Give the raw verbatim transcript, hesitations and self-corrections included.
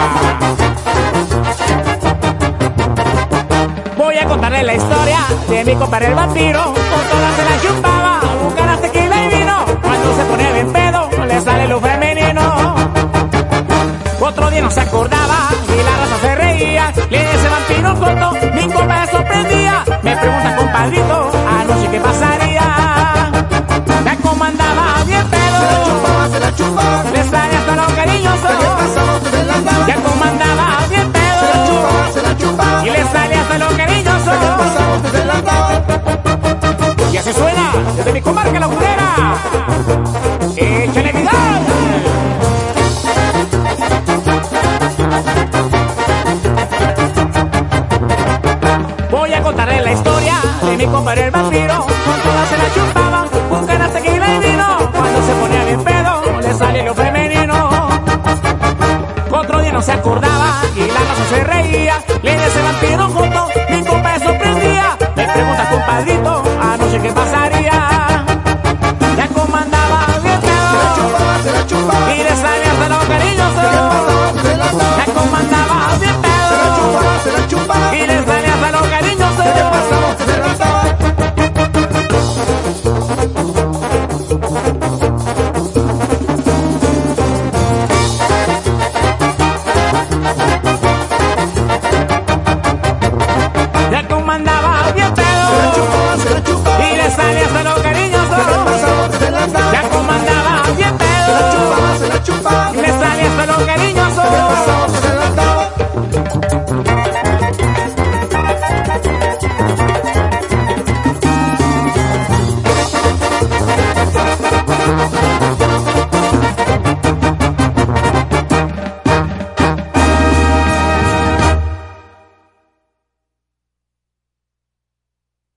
Voy a contarle la historia de mi compadre el vampiro. Con todas se la chupaba, un ganas tequila y vino. Cuando se pone bien pedo, le sale lo femenino. Otro día no se acordaba y la raza se reía. Le dice ese vampiro corto, mi compa me sorprendía. Me pregunta, compadrito, anoche qué pasaría. Ya como andaba bien pedo, Se la chupaba, se la chupaba. le sale hasta lo cariñoso. ¿Qué pasaba? Usted se la daba. Ya como andaba bien Se la pedo, chupaba, se la chupaba. y le sale hasta lo cariñoso. ¿Qué pasaba? Usted se la daba. Y así suena desde mi comarca lagunera. ¡Échale vida! Voy a contarle la historia de mi compadre el vampiro. Con todas se la chupaba, un ganas tequila y vino. Cuando se ponía bien pedo, le sale lo femenino. Otro día no se acordaba y la raza se reía. Le dice ese vampiro junto, mi compa me sorprendía. Me pregunta, compadrito, anoche qué pasaría. Ya como andaba bien Se la pedo, chupaba, se la chupaba. y le sale hasta lo ¿Qué cariñoso. pasaba? Usted se la daba. Ya como andaba bien Se la chupaba, pedo, se la chupaba. y le sale hasta lo cariñoso. ¿Qué pasaba? Usted se la daba. Ya como andaba bien Se la pedo, chupaba, se la chupaba. y le sale hasta lo cariñoso. ¿Qué pasaba? Usted se la daba. Ya como andaba